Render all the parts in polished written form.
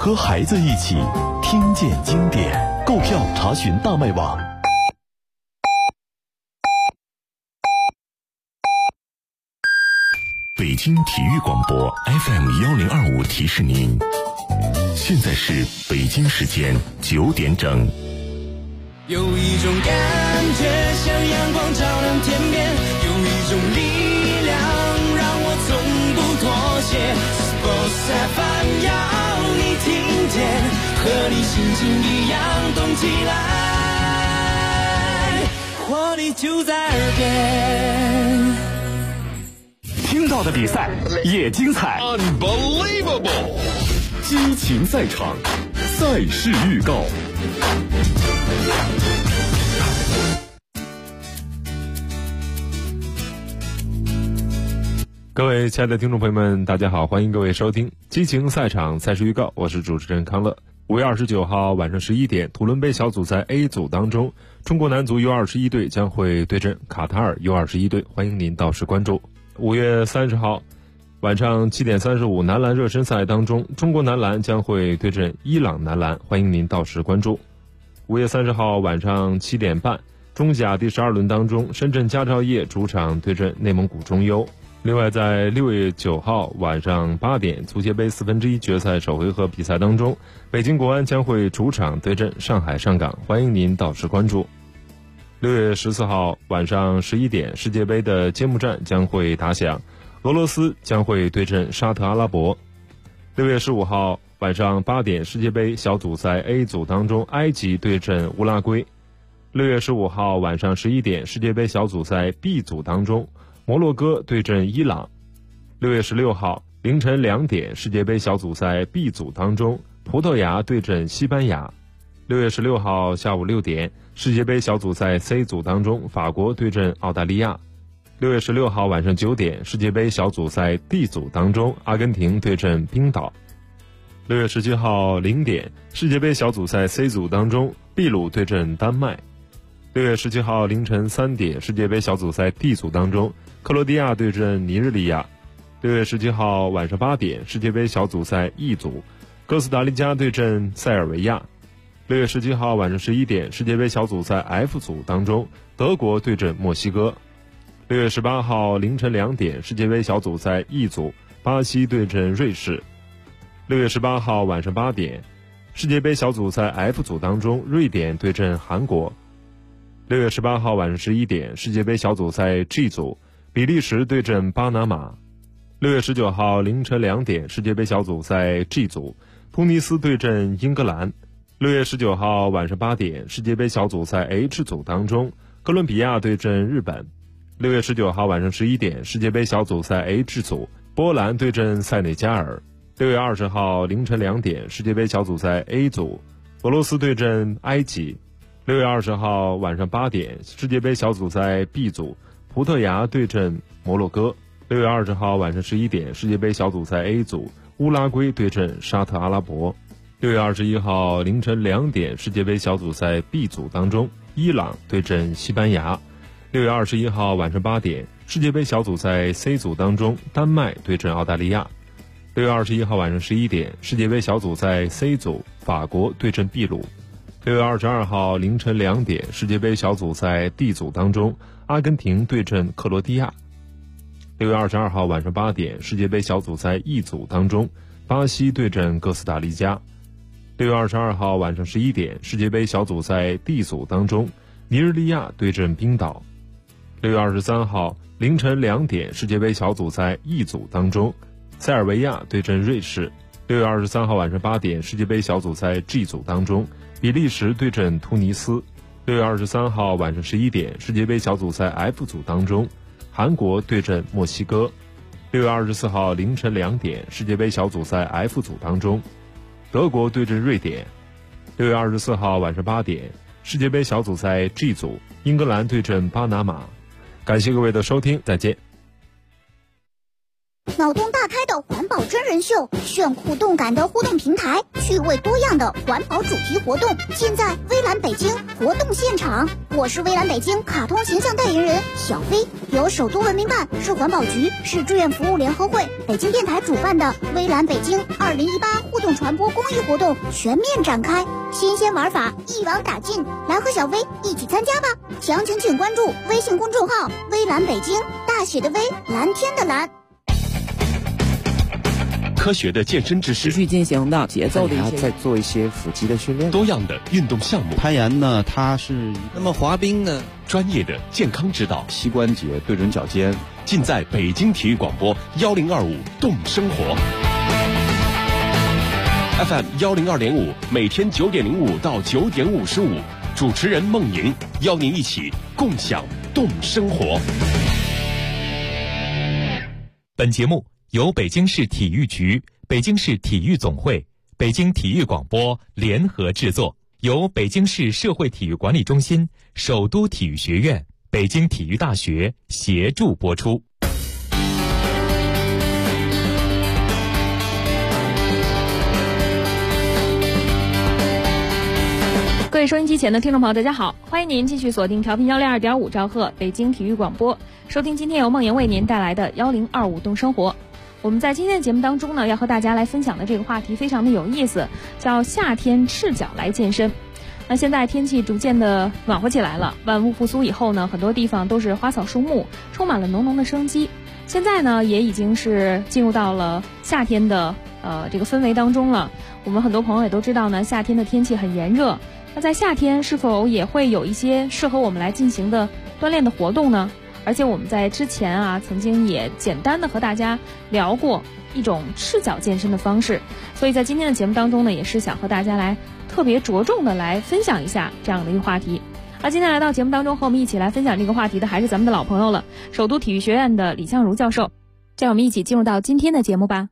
和孩子一起听见经典，购票查询大麦网。北京体育广播 FM1025 提示您，现在是北京时间9点整。 有一种感觉像阳光照亮天边，有一种力量让我从不妥协。Sports FM 要你听见，和你心情一样动起来，活力就在耳边。 听到的比赛也精彩 Unbelievable 激情赛场，赛事预告。 各位亲爱的听众朋友们，大家好，欢迎各位收听激情赛场赛事预告，我是主持人康乐。5月29号晚上11点，土伦杯小组赛 A 组当中，中国男足 U21 队将会对阵卡塔尔 U21 队，欢迎您到时关注。5月30号晚上7点35，男篮热身赛当中，中国男篮将会对阵伊朗男篮，欢迎您到时关注。5月30号晚上7点半，中甲第12轮当中，深圳佳兆业主场对阵内蒙古中优。另外在6月9号晚上8点，足协杯1/4决赛首回合比赛当中，北京国安将会主场对阵上海上港，欢迎您到时关注。6月14号晚上11点，世界杯的揭幕战将会打响，俄罗斯将会对阵沙特阿拉伯。6月15号晚上8点，世界杯小组赛 A 组当中，埃及对阵乌拉圭。6月15号晚上11点，世界杯小组赛 B 组当中，摩洛哥对阵伊朗。6月16号凌晨2点，世界杯小组赛 B 组当中，葡萄牙对阵西班牙。6月16号下午6点，世界杯小组赛 C 组当中，法国对阵澳大利亚。6月16号晚上9点，世界杯小组赛 D 组当中，阿根廷对阵冰岛。6月17号0点，世界杯小组赛 C 组当中，秘鲁对阵丹麦。6月17号凌晨3点，世界杯小组赛 D 组当中，克罗地亚对阵尼日利亚。6月17号晚上8点，世界杯小组赛 E 组，哥斯达黎加对阵塞尔维亚。6月17号晚上11点，世界杯小组赛 F 组当中，德国对阵墨西哥。6月18号凌晨2点，世界杯小组赛 E 组，巴西对阵瑞士。6月18号晚上8点，世界杯小组赛 F 组当中，瑞典对阵韩国。6月18号晚上11点，世界杯小组赛 G 组，比利时对阵巴拿马。6月19号凌晨2点，世界杯小组赛 G 组，突尼斯对阵英格兰。6月19号晚上8点，世界杯小组赛 H 组当中，哥伦比亚对阵日本。6月19号晚上11点，世界杯小组赛 H 组，波兰对阵塞内加尔。6月20号凌晨2点，世界杯小组赛 A 组，俄罗斯对阵埃及。6月20号晚上8点，世界杯小组赛 B 组，葡萄牙对阵摩洛哥。6月20号晚上11点，世界杯小组赛 A 组，乌拉圭对阵沙特阿拉伯。6月21号凌晨2点，世界杯小组赛 B 组当中，伊朗对阵西班牙。6月21号晚上8点，世界杯小组赛 C 组当中，丹麦对阵澳大利亚。6月21号晚上11点，世界杯小组赛 C 组，法国对阵秘鲁。6月22号凌晨2点，世界杯小组赛 D 组当中，阿根廷对阵克罗地亚。6月22号晚上8点，世界杯小组赛 E 组当中，巴西对阵哥斯达黎加。6月22号晚上11点，世界杯小组赛 D 组当中，尼日利亚对阵冰岛。6月23号凌晨2点，世界杯小组赛 E 组当中，塞尔维亚对阵瑞士。6月23号晚上8点，世界杯小组赛 G 组当中，比利时对阵突尼斯。6月23号晚上11点，世界杯小组赛 F 组当中，韩国对阵墨西哥。6月24号凌晨2点，世界杯小组赛 F 组当中，德国对阵瑞典。6月24号晚上8点，世界杯小组赛 G 组，英格兰对阵巴拿马。感谢各位的收听，再见。 脑洞大开的环保真人秀，炫酷动感的互动平台，趣味多样的环保主题活动，现在微蓝北京活动现场。我是微蓝北京卡通形象代言人小飞，由首都文明办、市环保局、市志愿服务联合会、北京电台主办的微蓝北京2018 互动传播公益活动全面展开，新鲜玩法一网打尽，来和小薇一起参加吧！详情请关注微信公众号“微蓝北京”，大写的微，蓝天的蓝。 科学的健身知识， 持续进行的节奏的一些， 再做一些腹肌的训练， 多样的运动项目， 攀岩呢，它是那么滑冰呢？ 专业的健康指导， 膝关节对准脚尖， 尽在北京体育广播1025动生活 FM 102.5，每天9点05到9点55，主持人孟莹邀您一起共享动生活。 本节目由北京市体育局、北京市体育总会、北京体育广播联合制作，由北京市社会体育管理中心、首都体育学院、北京体育大学协助播出。 各位收音机前的听众朋友，大家好，欢迎您继续锁定调频102.5兆赫北京体育广播，收听今天由孟莹为您带来的1025动生活。我们在今天的节目当中呢，要和大家来分享的这个话题非常的有意思，叫夏天赤脚来健身。那现在天气逐渐的暖和起来了，万物复苏以后呢，很多地方都是花草树木，充满了浓浓的生机。现在呢，也已经是进入到了夏天的这个氛围当中了。我们很多朋友也都知道呢，夏天的天气很炎热。那在夏天是否也会有一些适合我们来进行的锻炼的活动呢？而且我们在之前啊，曾经也简单的和大家聊过一种赤脚健身的方式，所以在今天的节目当中呢，也是想和大家来特别着重的来分享一下这样的一个话题。而今天来到节目当中和我们一起来分享这个话题的还是咱们的老朋友了，首都体育学院的李相如教授。让我们一起进入到今天的节目吧。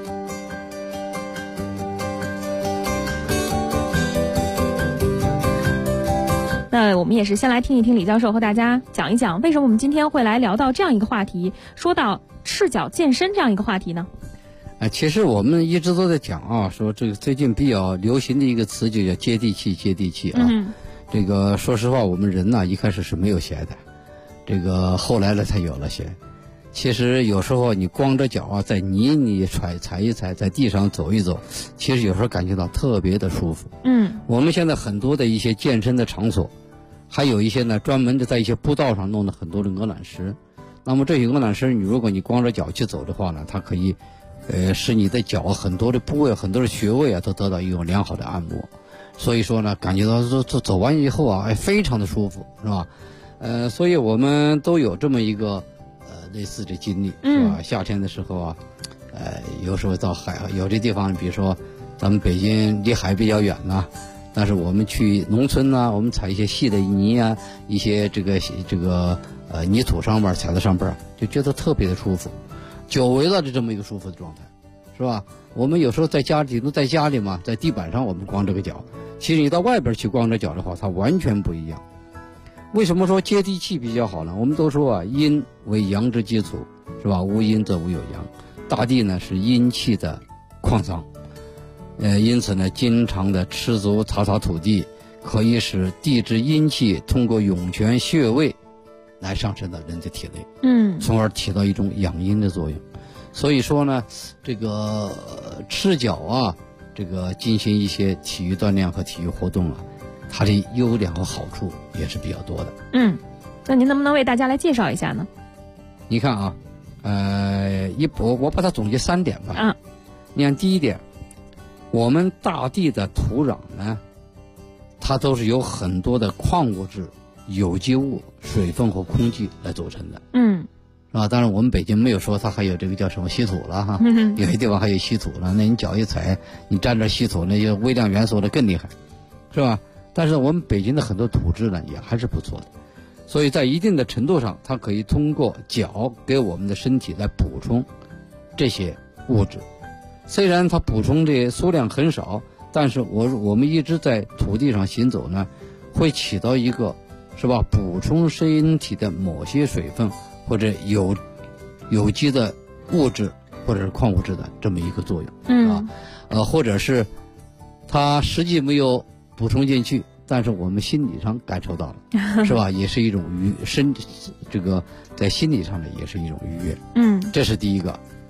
那我们也是先来听一听李教授和大家讲一讲，为什么我们今天会来聊到这样一个话题，说到赤脚健身这样一个话题呢？ 其实我们一直都在讲啊，说这个最近比较流行的一个词就叫接地气，接地气啊。这个说实话，我们人呢一开始是没有鞋的，这个后来了才有了鞋。其实有时候你光着脚啊，在泥里踩一踩，在地上走一走，其实有时候感觉到特别的舒服。我们现在很多的一些健身的场所，还有一些呢专门的在一些步道上弄了很多的鹅卵石。那么这些鹅卵石，如果你光着脚去走的话呢，它可以使你的脚很多的部位、很多的穴位啊都得到一种良好的按摩。所以说呢，感觉到走完以后啊，非常的舒服，是吧？所以我们都有这么一个类似的经历，是吧？夏天的时候啊，有时候到海，有的地方，比如说咱们北京离海比较远呐，但是我们去农村呢，我们踩一些细的泥啊，一些这个泥土上面踩在上边，就觉得特别的舒服，久违了的这么一个舒服的状态，是吧？我们有时候在家里都在家里嘛，在地板上我们光着个脚，其实你到外边去光着脚的话，它完全不一样。为什么说接地气比较好呢？我们都说啊，阴为阳之基础，是吧？无阴则无有阳。大地呢是阴气的矿藏，因此呢，经常的吃足擦擦土地，可以使地之阴气通过涌泉穴位来上升到人的体内，从而起到一种养阴的作用。所以说呢，这个赤脚啊，这个进行一些体育锻炼和体育活动啊，它的优点和好处也是比较多的。 那您能不能为大家来介绍一下呢？ 你看啊，我把它总结3点吧。你看第一点，我们大地的土壤呢，它都是由很多的矿物质、有机物、水分和空气来组成的。是吧？当然我们北京没有说它还有这个叫什么稀土了哈，有些地方还有稀土了，那你脚一踩，你沾着稀土，那就微量元素的更厉害，是吧？但是我们北京的很多土质呢也还是不错的，所以在一定的程度上，它可以通过脚给我们的身体来补充这些物质。虽然它补充的数量很少，但是我们一直在土地上行走呢，会起到一个，是吧？补充身体的某些水分或者有机的物质或者是矿物质的这么一个作用。或者是它实际没有补充进去，但是我们心理上感受到了，是吧？也是一种这个在心理上的也是一种愉悦。这是第一个。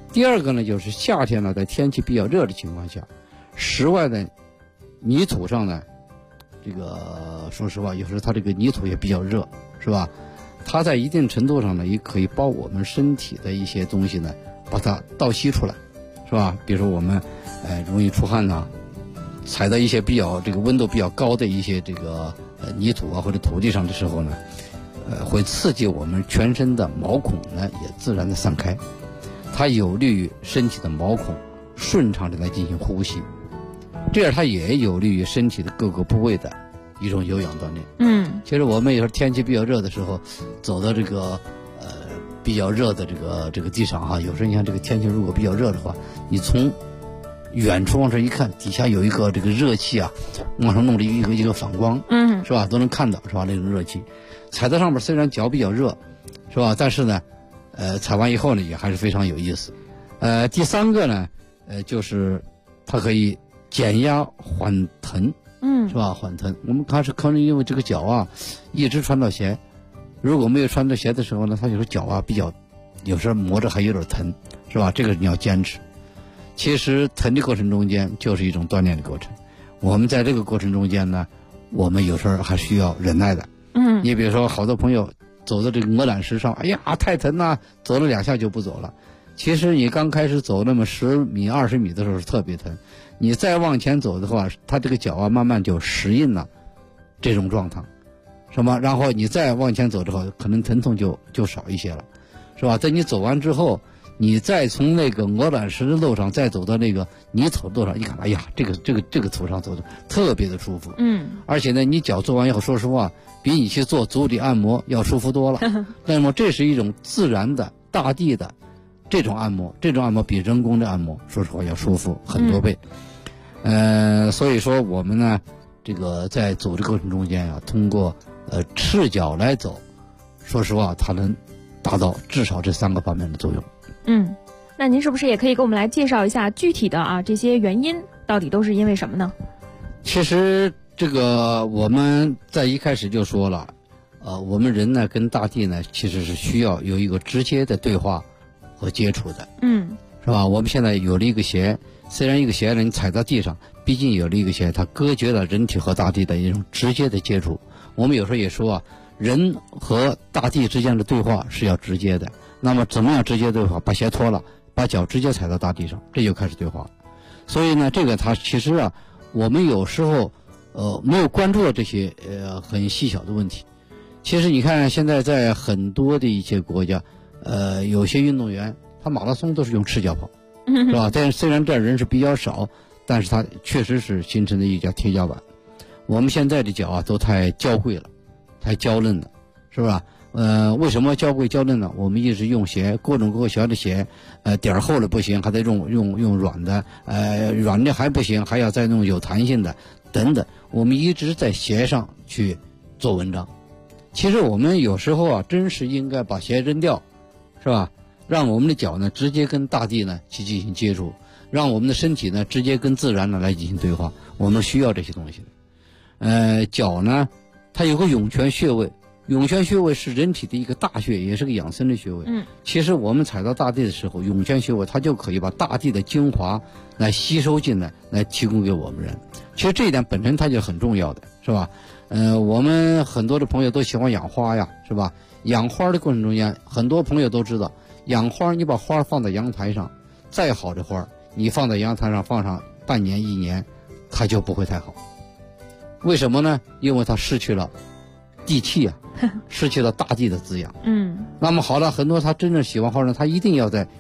第二个呢，就是夏天呢，在天气比较热的情况下，室外的泥土上呢，这个说实话，有时候它这个泥土也比较热，是吧？它在一定程度上呢，也可以把我们身体的一些东西呢，把它倒吸出来，是吧？比如说我们容易出汗呐，踩到一些比较这个温度比较高的一些这个泥土啊或者土地上的时候呢，会刺激我们全身的毛孔呢也自然的散开，它有利于身体的毛孔顺畅的来进行呼吸，这样它也有利于身体的各个部位的一种有氧锻炼。其实我们有时候天气比较热的时候，走到这个比较热的这个地上哈，有时候你看这个天气如果比较热的话，你从远处往这一看，底下有一个这个热气啊，往上弄了一个反光，是吧？都能看到，是吧？那种热气，踩在上面虽然脚比较热，是吧？但是呢，踩完以后呢，也还是非常有意思。第三个呢，就是它可以减压缓疼，是吧？缓疼。我们可能因为这个脚啊，一直穿到鞋，如果没有穿着鞋的时候呢，它有时候脚啊比较，有时候磨着还有点疼，是吧？这个你要坚持。其实疼的过程中间就是一种锻炼的过程，我们在这个过程中间呢，我们有时候还需要忍耐的。你比如说好多朋友走到这个鹅卵石上，哎呀太疼了，走了2下就不走了。其实你刚开始走那么10米20米的时候是特别疼，你再往前走的话，它这个脚啊慢慢就适应了这种状态，是吧？然后你再往前走之后，可能疼痛就少一些了，是吧？在你走完之后，你再从那个鹅卵石的路上再走到那个泥土路上，一看，哎呀，这个土上走的特别的舒服。而且呢，你脚做完以后，说实话，比你去做足底按摩要舒服多了。那么这是一种自然的大地的这种按摩，这种按摩比人工的按摩，说实话要舒服很多倍。所以说我们呢，这个在走的过程中间啊，通过赤脚来走，说实话，它能达到至少这3个方面的作用。 那您是不是也可以给我们来介绍一下具体的这些原因到底都是因为什么呢？ 其实这个我们在一开始就说了，我们人呢跟大地呢其实是需要有一个直接的对话和接触的，是吧？我们现在有了一个鞋，虽然一个鞋呢你踩到地上，毕竟有了一个鞋，它隔绝了人体和大地的一种直接的接触。我们有时候也说人和大地之间的对话是要直接的。那么怎么样直接对话？把鞋脱了，把脚直接踩到大地上，这就开始对话了。所以呢，这个它其实我们有时候没有关注到这些很细小的问题。其实你看现在在很多的一些国家，有些运动员他马拉松都是用赤脚跑，是吧？但虽然这人是比较少，但是他确实是形成了一条铁脚板。我们现在的脚都太娇贵了，太娇嫩了，是吧？为什么娇贵娇嫩呢？我们一直用鞋，各种各小的鞋，点厚了不行，还得用软的，软的还不行，还要再弄有弹性的，等等。我们一直在鞋上去做文章。其实我们有时候真是应该把鞋扔掉，是吧？让我们的脚呢直接跟大地呢去进行接触，让我们的身体呢直接跟自然呢来进行对话。我们需要这些东西。脚呢，它有个涌泉穴位。涌泉穴位是人体的一个大穴，也是个养生的穴位。其实我们踩到大地的时候，涌泉穴位它就可以把大地的精华来吸收进来，来提供给我们人。其实这一点本身它就很重要的，是吧？我们很多的朋友都喜欢养花呀，是吧？养花的过程中间，很多朋友都知道，养花你把花放在阳台上，再好的花，你放在阳台上放上半年1年，它就不会太好。为什么呢？因为它失去了地气失去了大地的滋养。那么好了，很多他真正喜欢花人，他一定要在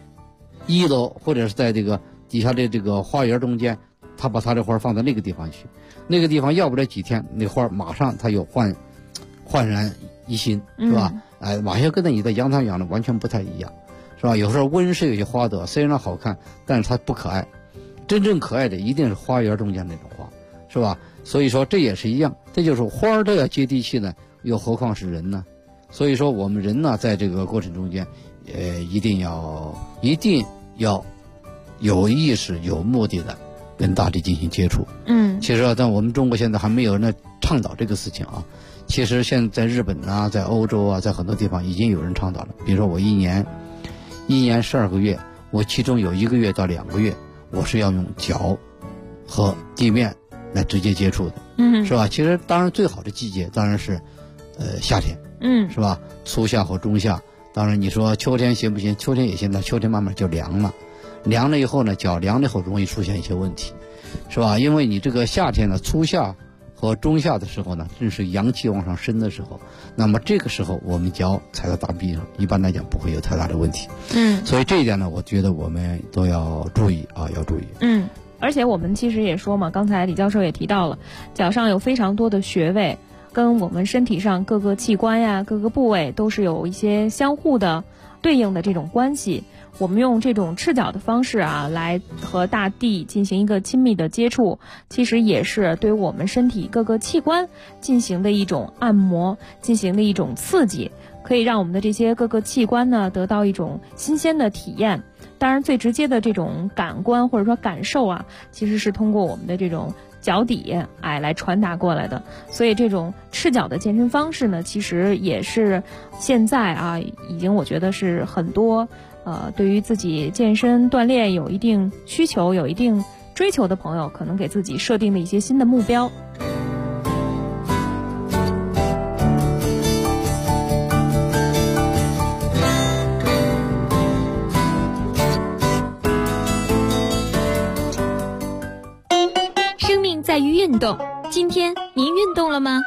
1楼或者是在这个底下的这个花园中间，他把他的花放到那个地方去，那个地方要不了几天，那花马上它有焕然一新，是吧？马上跟你在阳台养的完全不太一样，是吧？有时候温室有些花朵虽然好看，但是它不可爱，真正可爱的一定是花园中间那种花，是吧？所以说这也是一样，这就是花都要接地气呢，又何况是人呢？所以说我们人呢，在这个过程中间，一定要有意识、有目的的跟大地进行接触。其实但我们中国现在还没有人倡导这个事情啊。其实现在在日本啊，在欧洲啊，在很多地方已经有人倡导了。比如说我一年12个月， 我其中有1个月到2个月，我是要用脚和地面来直接接触的，是吧？其实当然最好的季节当然是夏天，是吧？初夏或中夏。当然你说秋天行不行？秋天也行，但秋天慢慢就凉了，凉了以后呢，脚凉了以后容易出现一些问题，是吧？因为你这个夏天呢，初夏和中夏的时候呢，正是阳气往上升的时候，那么这个时候我们脚踩到大地上，一般来讲不会有太大的问题。所以这一点呢，我觉得我们都要注意啊，要注意。 而且我们其实也说嘛，刚才李教授也提到了，脚上有非常多的穴位，跟我们身体上各个器官呀、各个部位都是有一些相互的对应的这种关系。我们用这种赤脚的方式啊，来和大地进行一个亲密的接触，其实也是对我们身体各个器官进行的一种按摩，进行的一种刺激，可以让我们的这些各个器官呢得到一种新鲜的体验。当然最直接的这种感官或者说感受啊，其实是通过我们的这种脚底来传达过来的。所以这种赤脚的健身方式呢，其实也是现在啊，已经我觉得是很多对于自己健身锻炼有一定需求、有一定追求的朋友，可能给自己设定的一些新的目标。 生命在于运动，今天您运动了吗？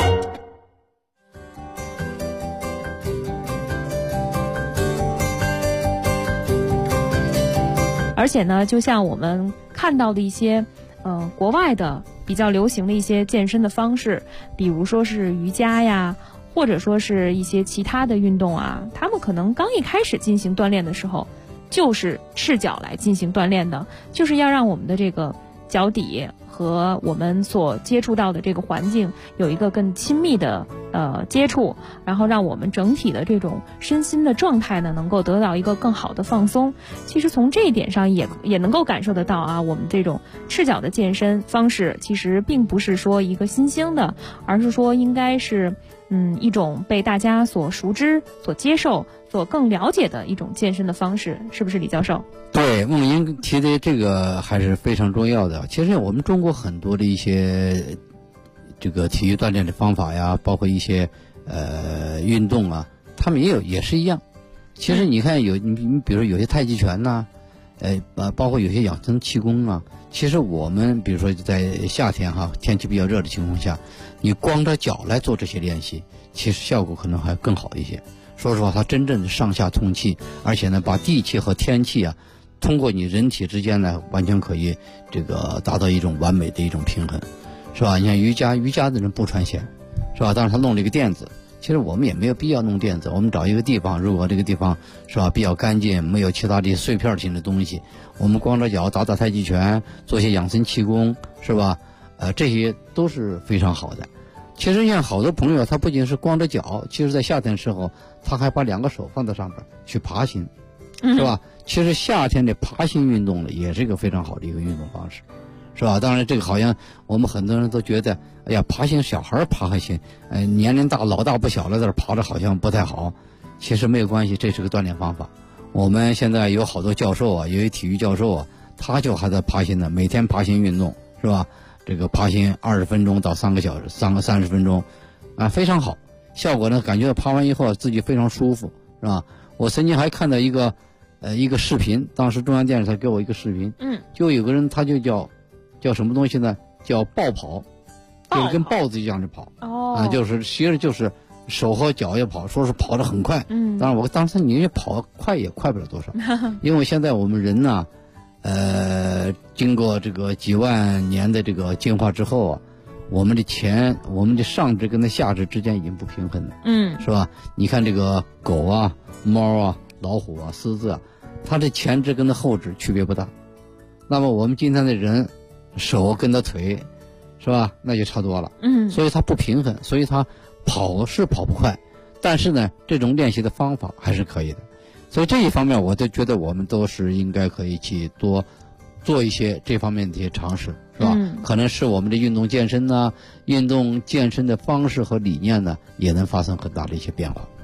而且呢，就像我们看到的一些国外的比较流行的一些健身的方式，比如说是瑜伽呀，或者说是一些其他的运动啊，他们可能刚一开始进行锻炼的时候就是赤脚来进行锻炼的，就是要让我们的这个脚底和我们所接触到的这个环境有一个更亲密的接触，然后让我们整体的这种身心的状态呢能够得到一个更好的放松。其实从这一点上也能够感受得到啊，我们这种赤脚的健身方式其实并不是说一个新兴的，而是说应该是一种被大家所熟知、所接受、所更了解的一种健身的方式，是不是李教授？ 对，孟英提的这个还是非常重要的。其实我们中国很多的一些这个体育锻炼的方法呀，包括一些运动啊，他们也是一样。其实你看你比如说有些太极拳呐，包括有些养生气功啊，其实我们比如说在夏天天气比较热的情况下，你光着脚来做这些练习，其实效果可能还更好一些。说实话，它真正的上下通气，而且呢把地气和天气啊通过你人体之间呢完全可以这个达到一种完美的一种平衡，是吧？你看瑜伽的人不穿鞋，是吧？当然他弄了一个垫子，其实我们也没有必要弄垫子，我们找一个地方，如果这个地方是吧比较干净，没有其他的碎片性的东西，我们光着脚打太极拳，做些养生气功，是吧？这些都是非常好的。其实像好多朋友，他不仅是光着脚，其实在夏天的时候，他还把2个手放在上边去爬行，是吧？其实夏天的爬行运动呢，也是一个非常好的一个运动方式，是吧？当然，这个好像我们很多人都觉得，哎呀，爬行小孩爬还行，年龄大老大不小了，在这爬着好像不太好。其实没有关系，这是个锻炼方法。我们现在有好多教授啊，有些体育教授啊，他就还在爬行呢，每天爬行运动，是吧？这个爬行20分钟到3个小时，30分钟，非常好。效果呢，感觉爬完以后自己非常舒服，是吧？我曾经还看到一个视频，当时中央电视台给我一个视频，就有个人他就叫什么东西呢？叫豹跑，就是跟豹子一样的跑，就是其实就是手和脚也跑，说是跑得很快，当然当时你跑快也快不了多少，因为现在我们人呢，经过这个几万年的这个进化之后啊，我们的上肢跟下肢之间已经不平衡了，是吧？你看这个狗啊、猫啊、老虎啊、狮子啊，它的前肢跟它后肢区别不大。那么我们今天的人，手跟它腿，是吧？那就差多了，所以它不平衡，所以它跑是跑不快，但是呢，这种练习的方法还是可以的。所以这一方面，我就觉得我们都是应该可以去多做一些这方面的一些尝试，是吧？可能是我们的运动健身的方式和理念呢，也能发生很大的一些变化。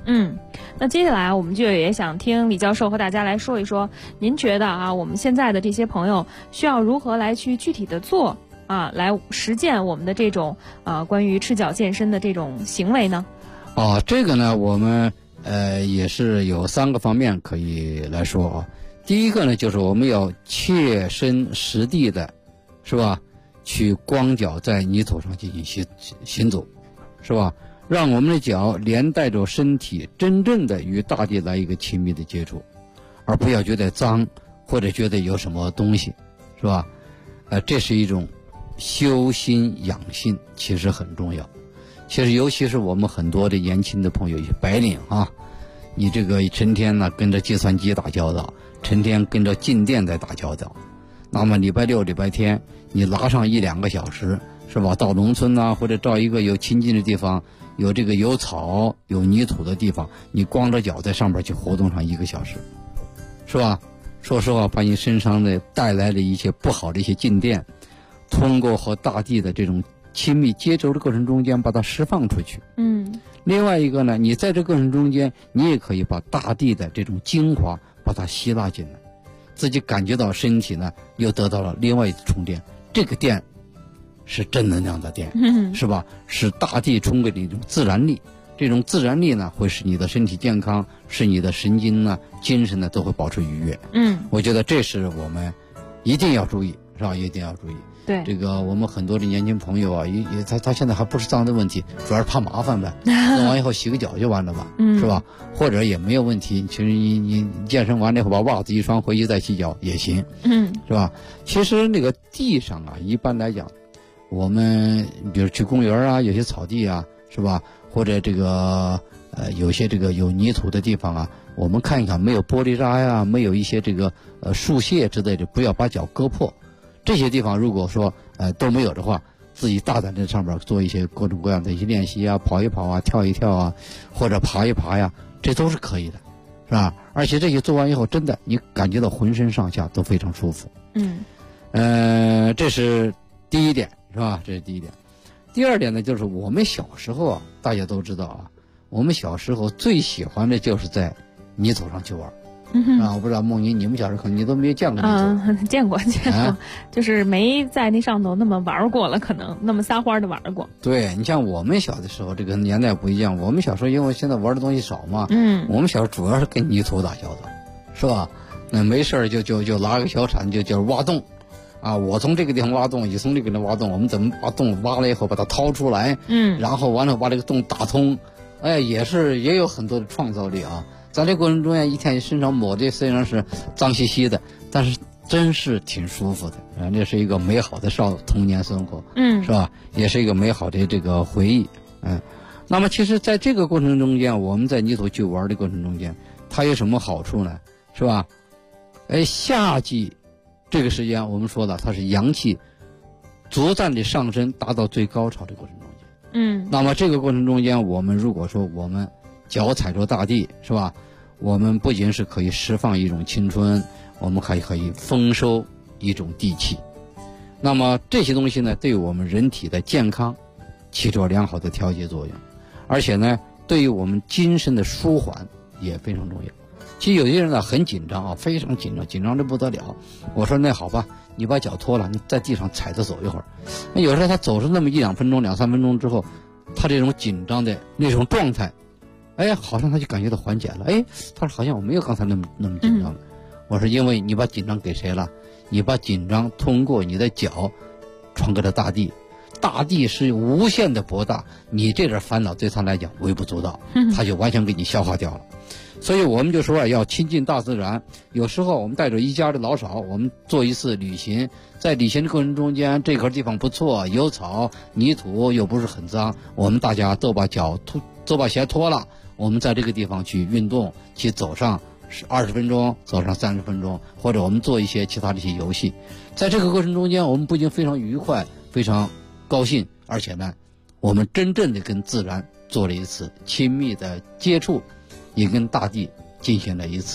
那接下来我们就也想听李教授和大家来说一说，您觉得啊，我们现在的这些朋友需要如何来去具体的做啊，来实践我们的这种关于赤脚健身的这种行为呢？ 这个呢，我们也是有3个方面可以来说啊。第一个呢，就是我们要切身实地的，是吧？去光脚在泥土上进行行走，是吧？让我们的脚连带着身体真正的与大地来一个亲密的接触，而不要觉得脏或者觉得有什么东西，是吧？这是一种修心养性，其实很重要。其实尤其是我们很多的年轻的朋友，一些白领啊，你这个成天呢跟着计算机打交道，成天跟着静电在打交道，那么礼拜六礼拜天你拉上1-2个小时，是吧？到农村啊，或者到一个有清净的地方，有这个有草有泥土的地方，你光着脚在上面去活动上1个小时，是吧？说实话，把你身上的带来的一些不好的一些静电，通过和大地的这种亲密接触的过程中间把它释放出去。另外一个呢，你在这过程中间，你也可以把大地的这种精华把它吸纳进来，自己感觉到身体呢又得到了另外一次充电。这个电是正能量的电，是吧？是大地充给你一种自然力，这种自然力呢会使你的身体健康，使你的神经呢、精神呢都会保持愉悦。我觉得这是我们一定要注意，是吧？一定要注意。 对， 这个我们很多的年轻朋友啊，他现在还不是脏的问题，主要是怕麻烦呗。弄完以后洗个脚就完了吧，是吧？或者也没有问题，其实你健身完了以后把袜子一穿回去再洗脚也行，是吧？其实那个地上啊，一般来讲，我们比如去公园啊，有些草地啊，是吧？或者这个有些这个有泥土的地方啊，我们看一看没有玻璃渣呀，没有一些这个树屑之类的，不要把脚割破。这些地方如果说都没有的话，自己大胆在上面做一些各种各样的一些练习啊，跑一跑啊，跳一跳啊，或者爬一爬呀，这都是可以的，是吧？而且这些做完以后，真的你感觉到浑身上下都非常舒服。这是第一点，是吧？这是第一点。第二点呢，就是我们小时候啊，大家都知道啊，我们小时候最喜欢的就是在泥土上去玩。我不知道梦妮，你们小时候可能你都没有见过泥土。 见过，就是没在那上头那么玩过了，可能那么撒欢的玩过。 对，你像我们小的时候，这个年代不一样。我们小时候因为现在玩的东西少嘛，我们小时候主要是跟泥土打交道，是吧？那没事就拿个小铲就挖洞，啊，我从这个地方挖洞，你从这个地方挖洞，我们怎么把洞挖了以后把它掏出来，然后完了把这个洞打通，也有很多的创造力啊。在这过程中间，一天身上抹的虽然是脏兮兮的，但是真是挺舒服的啊！这是一个美好的童年生活，是吧？也是一个美好的这个回忆，那么其实在这个过程中间，我们在泥土去玩的过程中间，它有什么好处呢？是吧？夏季这个时间我们说了，它是阳气逐渐的上升，达到最高潮的过程中间。那么这个过程中间，我们如果说我们脚踩着大地，是吧？我们不仅是可以释放一种青春，我们还可以丰收一种地气。那么这些东西呢，对我们人体的健康起着良好的调节作用，而且呢，对于我们精神的舒缓也非常重要。其实有些人呢很紧张啊，非常紧张，紧张的不得了。我说那好吧，你把脚脱了，你在地上踩着走一会儿。有时候他走上那么1-2分钟、2-3分钟之后，他这种紧张的那种状态，好像他就感觉到缓解了。他说好像我没有刚才那么紧张了。我说因为你把紧张给谁了？你把紧张通过你的脚传给了大地，大地是无限的博大，你这点烦恼对他来讲微不足道，他就完全给你消化掉了。所以我们就说要亲近大自然。有时候我们带着一家的老少，我们做一次旅行，在旅行的过程中间，这块地方不错，有草泥土又不是很脏，我们大家都把鞋脱了，我们在这个地方去运动，去走上20分钟，走上30分钟，或者我们做一些其他的一些游戏。在这个过程中间，我们不仅非常愉快，非常高兴，而且呢，我们真正的跟自然做了一次亲密的接触，也跟大地进行了一次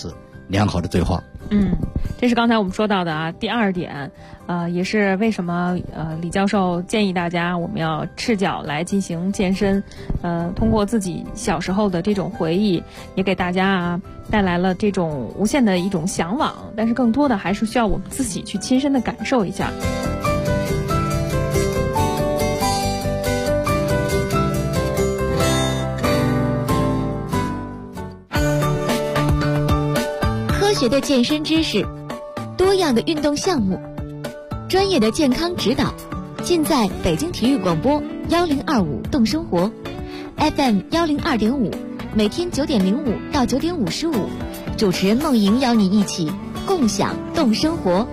良好的对话。 这是刚才我们说到的啊，第二点，也是为什么李教授建议大家我们要赤脚来进行健身，通过自己小时候的这种回忆，也给大家带来了这种无限的一种向往，但是更多的还是需要我们自己去亲身的感受一下。 科学的健身知识，多样的运动项目，专业的健康指导，尽在北京体育广播1025动生活 FM 102.5，每天9点05到9点55，主持人梦莹邀你一起共享动生活。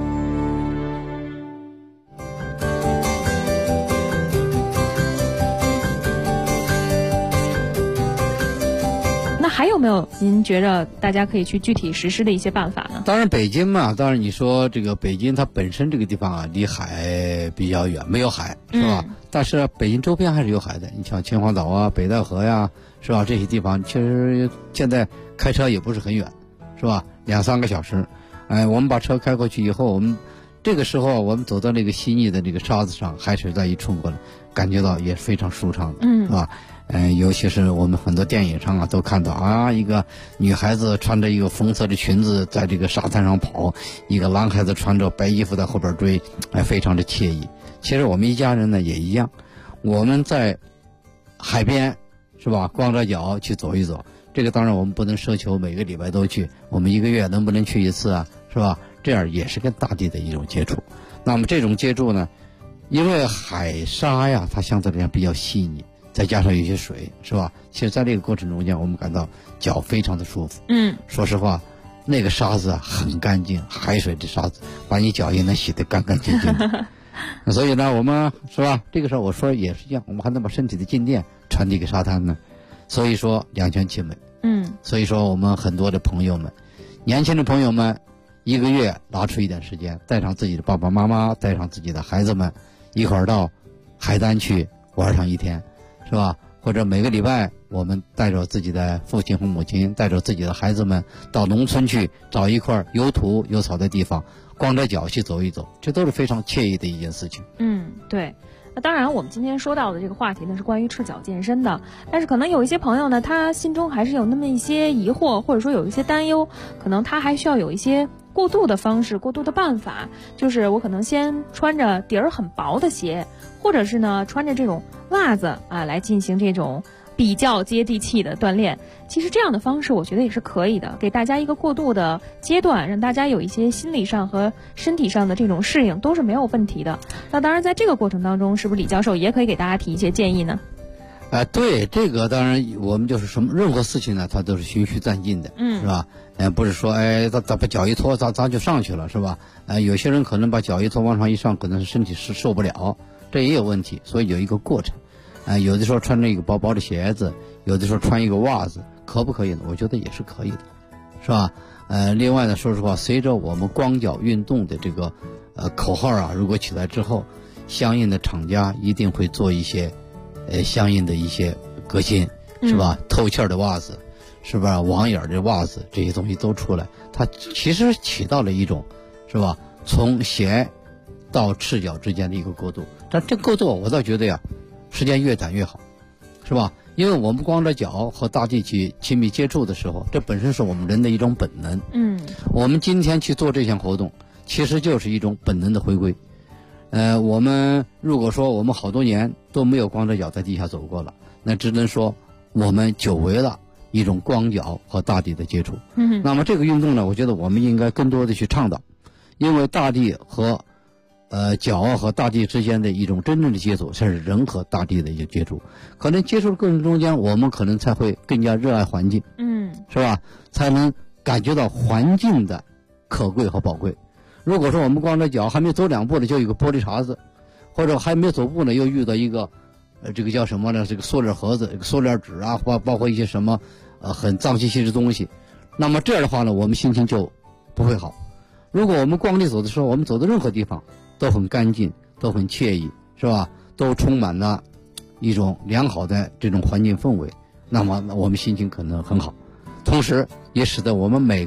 还有没有您觉着大家可以去具体实施的一些办法呢？ 当然北京嘛，当然你说这个北京它本身这个地方啊，离海比较远，没有海是吧？但是北京周边还是有海的，你像秦皇岛啊、北戴河呀，是吧？这些地方其实现在开车也不是很远，是吧？2-3个小时。我们把车开过去以后，我们这个时候我们走到那个细腻的这个沙子上，海水再一冲过来，感觉到也非常舒畅的，是吧？尤其是我们很多电影上啊都看到啊，一个女孩子穿着一个红色的裙子在这个沙滩上跑，一个男孩子穿着白衣服在后边追，非常的惬意。其实我们一家人呢也一样，我们在海边是吧，光着脚去走一走，这个当然我们不能奢求每个礼拜都去，我们1个月能不能去一次啊，是吧？这样也是跟大地的一种接触。那么这种接触呢，因为海沙呀它相对来讲比较细腻，再加上有些水，是吧？其实在这个过程中间，我们感到脚非常的舒服。说实话，那个沙子很干净，海水的沙子把你脚也能洗得干干净净的。所以呢，我们是吧？这个时候我说也是一样，我们还能把身体的静电传递给沙滩呢。所以说两全其美。所以说我们很多的朋友们，年轻的朋友们，1个月拿出一点时间，带上自己的爸爸妈妈，带上自己的孩子们，一块儿到海滩去玩上1天。是吧？或者每个礼拜我们带着自己的父亲和母亲，带着自己的孩子们到农村去找一块有土有草的地方，光着脚去走一走，这都是非常惬意的一件事情。 对。那当然我们今天说到的这个话题呢是关于赤脚健身的，但是可能有一些朋友呢他心中还是有那么一些疑惑，或者说有一些担忧，可能他还需要有一些过渡的方式，过渡的办法，就是我可能先穿着底儿很薄的鞋，或者是呢穿着这种袜子来进行这种比较接地气的锻炼。其实这样的方式我觉得也是可以的，给大家一个过渡的阶段，让大家有一些心理上和身体上的这种适应都是没有问题的。那当然在这个过程当中，是不是李教授也可以给大家提一些建议呢？ 对，这个当然我们就是任何事情呢它都是循序渐进的，是吧？不是说咱把脚一脱咱就上去了，是吧？有些人可能把脚一脱往上一上，可能是身体是受不了，这也有问题，所以有一个过程。有的时候穿着一个薄薄的鞋子，有的时候穿一个袜子，可不可以呢？我觉得也是可以的，是吧？另外呢，说实话，随着我们光脚运动的这个口号啊，如果起来之后，相应的厂家一定会做一些相应的一些革新，是吧？透气儿的袜子，是吧？网眼的袜子，这些东西都出来，它其实起到了一种，是吧？从鞋到赤脚之间的一个过渡。但这过渡我倒觉得呀，时间越短越好，是吧？因为我们光着脚和大地去亲密接触的时候，这本身是我们人的一种本能。我们今天去做这项活动，其实就是一种本能的回归。我们如果说我们好多年都没有光着脚在地下走过了，那只能说我们久违了一种光脚和大地的接触。那么这个运动呢，我觉得我们应该更多的去倡导，因为大地和脚和大地之间的一种真正的接触，才是人和大地的一个接触。可能接触的过程中间，我们可能才会更加热爱环境，是吧？才能感觉到环境的可贵和宝贵。如果说我们光着脚还没走2步呢，就有一个玻璃碴子，或者还没走步呢，又遇到一个这个叫什么呢？这个塑料盒子、塑料纸啊，包括一些什么很脏兮兮的东西，那么这样的话呢，我们心情就不会好。如果我们光着走的时候，我们走到任何地方都很干净，都很惬意，是吧？都充满了一种良好的这种环境氛围，那么我们心情可能很好，同时也使得我们每个人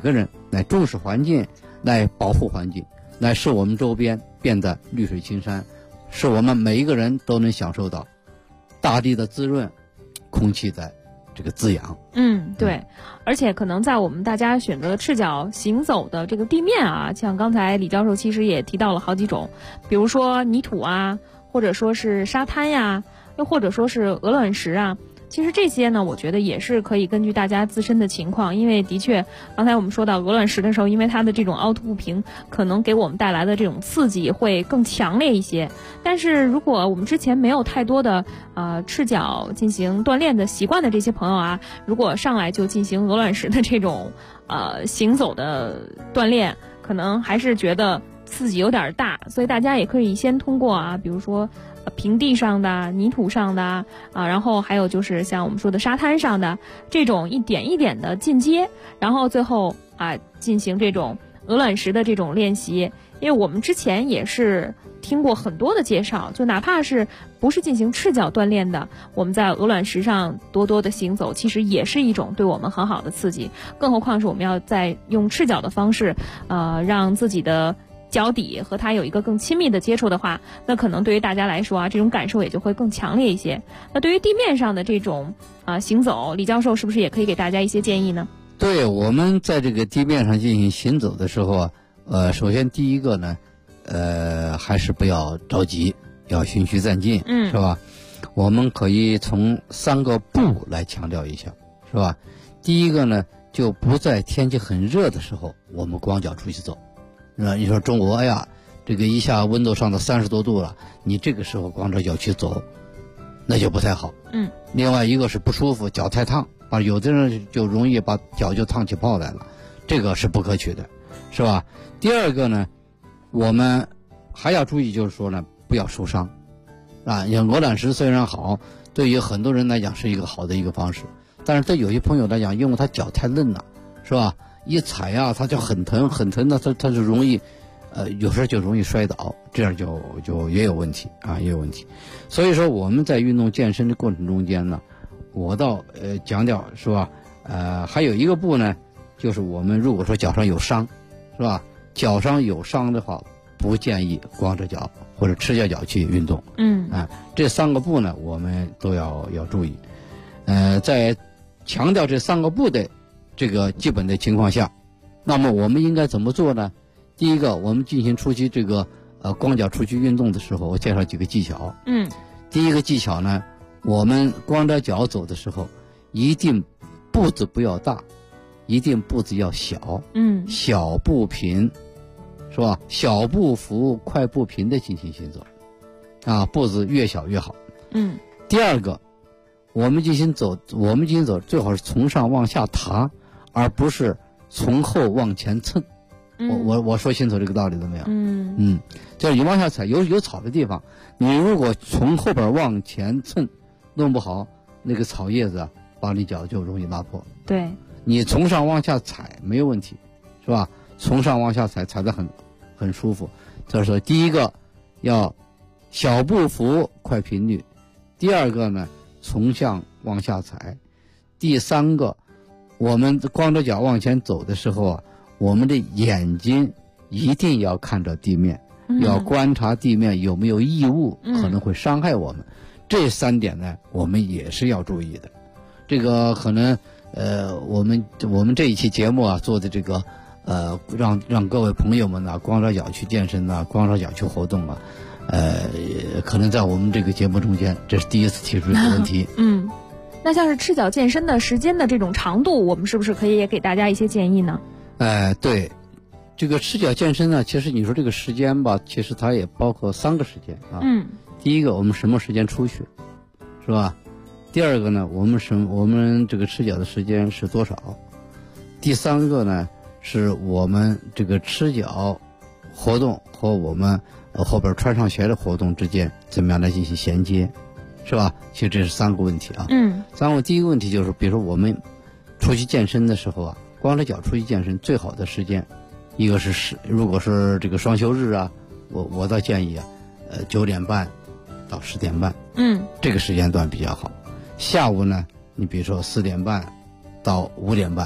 来重视环境，来保护环境，来使我们周边变得绿水青山，使我们每一个人都能享受到大地的滋润，空气的这个滋养。 对，而且可能在我们大家选择赤脚行走的这个地面啊，像刚才李教授其实也提到了好几种，比如说泥土啊，或者说是沙滩呀，又或者说是鹅卵石啊。其实这些呢，我觉得也是可以根据大家自身的情况，因为的确，刚才我们说到鹅卵石的时候，因为它的这种凹凸不平，可能给我们带来的这种刺激会更强烈一些。但是如果我们之前没有太多的赤脚进行锻炼的习惯的这些朋友啊，如果上来就进行鹅卵石的这种行走的锻炼，可能还是觉得刺激有点大，所以大家也可以先通过比如说平地上的、泥土上的然后还有就是像我们说的沙滩上的这种一点一点的进阶，然后最后进行这种鹅卵石的这种练习。因为我们之前也是听过很多的介绍，就哪怕是不是进行赤脚锻炼的，我们在鹅卵石上多多的行走，其实也是一种对我们很好的刺激。更何况是我们要在用赤脚的方式让自己的脚底和它有一个更亲密的接触的话，那可能对于大家来说这种感受也就会更强烈一些。那对于地面上的这种行走，李教授是不是也可以给大家一些建议呢？ 对，我们在这个地面上进行行走的时候首先第一个呢还是不要着急，要循序渐进，是吧？我们可以从3个不来强调一下，是吧？第一个呢，就不在天气很热的时候我们光脚出去走。你说中国这个一下温度上到30多度了，你这个时候光着脚去走，那就不太好。另外一个是不舒服，脚太烫有的人就容易把脚就烫起泡来了，这个是不可取的，是吧？第二个呢，我们还要注意，就是说呢，不要受伤像鹅卵石虽然好，对于很多人来讲是一个好的一个方式，但是对有些朋友来讲，因为他脚太嫩了，是吧？一踩他就很疼很疼的，他就容易有时候就容易摔倒，这样就也有问题也有问题。所以说我们在运动健身的过程中间呢，我倒强调，是吧？还有一个步呢，就是我们如果说脚上有伤，是吧？脚上有伤的话，不建议光着脚或者赤脚去运动。这3个步呢，我们都要注意。在强调这3个步的这个基本的情况下，那么我们应该怎么做呢？第一个，我们进行出去这个光脚出去运动的时候，我介绍几个技巧。第一个技巧呢，我们光着脚走的时候，一定步子不要大，一定步子要小。小步频，是吧？小步幅，快步频的进行行走步子越小越好。第二个，我们进行走最好是从上往下爬，而不是从后往前蹭。我说清楚这个道理了没有？就是你往下踩，有草的地方，你如果从后边往前蹭，弄不好那个草叶子把你脚就容易拉破。 对， 你从上往下踩没有问题，是吧？从上往下踩得很舒服。就是说，第一个要小步幅，快频率；第二个呢，从上往下踩；第三个，我们光着脚往前走的时候我们的眼睛一定要看着地面，要观察地面有没有异物可能会伤害我们。这3点呢，我们也是要注意的。这个可能我们这一期节目做的这个让各位朋友们光着脚去健身光着脚去活动可能在我们这个节目中间，这是第一次提出这个问题。 那像是赤脚健身的时间的这种长度，我们是不是可以也给大家一些建议呢？ 对，这个赤脚健身呢，其实你说这个时间吧，其实它也包括3个时间第一个，我们什么时间出去，是吧？第二个呢，我们这个赤脚的时间是多少？第三个呢，是我们这个赤脚活动和我们后边穿上鞋的活动之间怎么样来进行衔接，是吧？其实这是3个问题第一个问题就是，比如说我们出去健身的时候光着脚出去健身最好的时间，一个是如果是这个双休日我倒建议9点半到10点半，这个时间段比较好。下午呢，你比如说4点半到5点半，是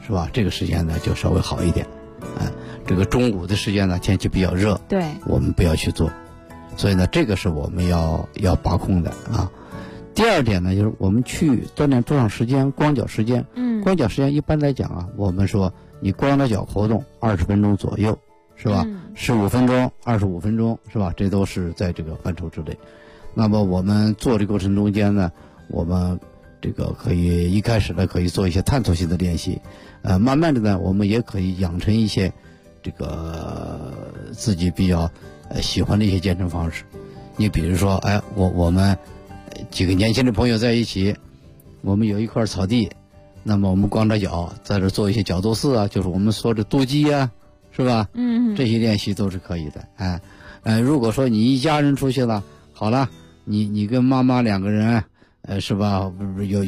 是吧？这个时间呢就稍微好一点。这个中午的时间呢天气比较热， 对， 我们不要去做。所以呢，这个是我们要把控的啊。第二点呢，就是我们去锻炼多长时间，光脚时间。光脚时间一般来讲啊，我们说你光着脚活动20分钟左右，是吧？15分钟、25分钟，是吧？这都是在这个范畴之内。那么我们做的过程中间呢，我们这个可以一开始呢可以做一些探索性的练习，慢慢的呢，我们也可以养成一些这个自己比较喜欢的一些健身方式。你比如说，我们几个年轻的朋友在一起，我们有一块草地，那么我们光着脚在这做一些角斗士啊，就是我们说的跺机啊，是吧？这些练习都是可以的。如果说你一家人出去了，好了，你跟妈妈2个人，是吧？有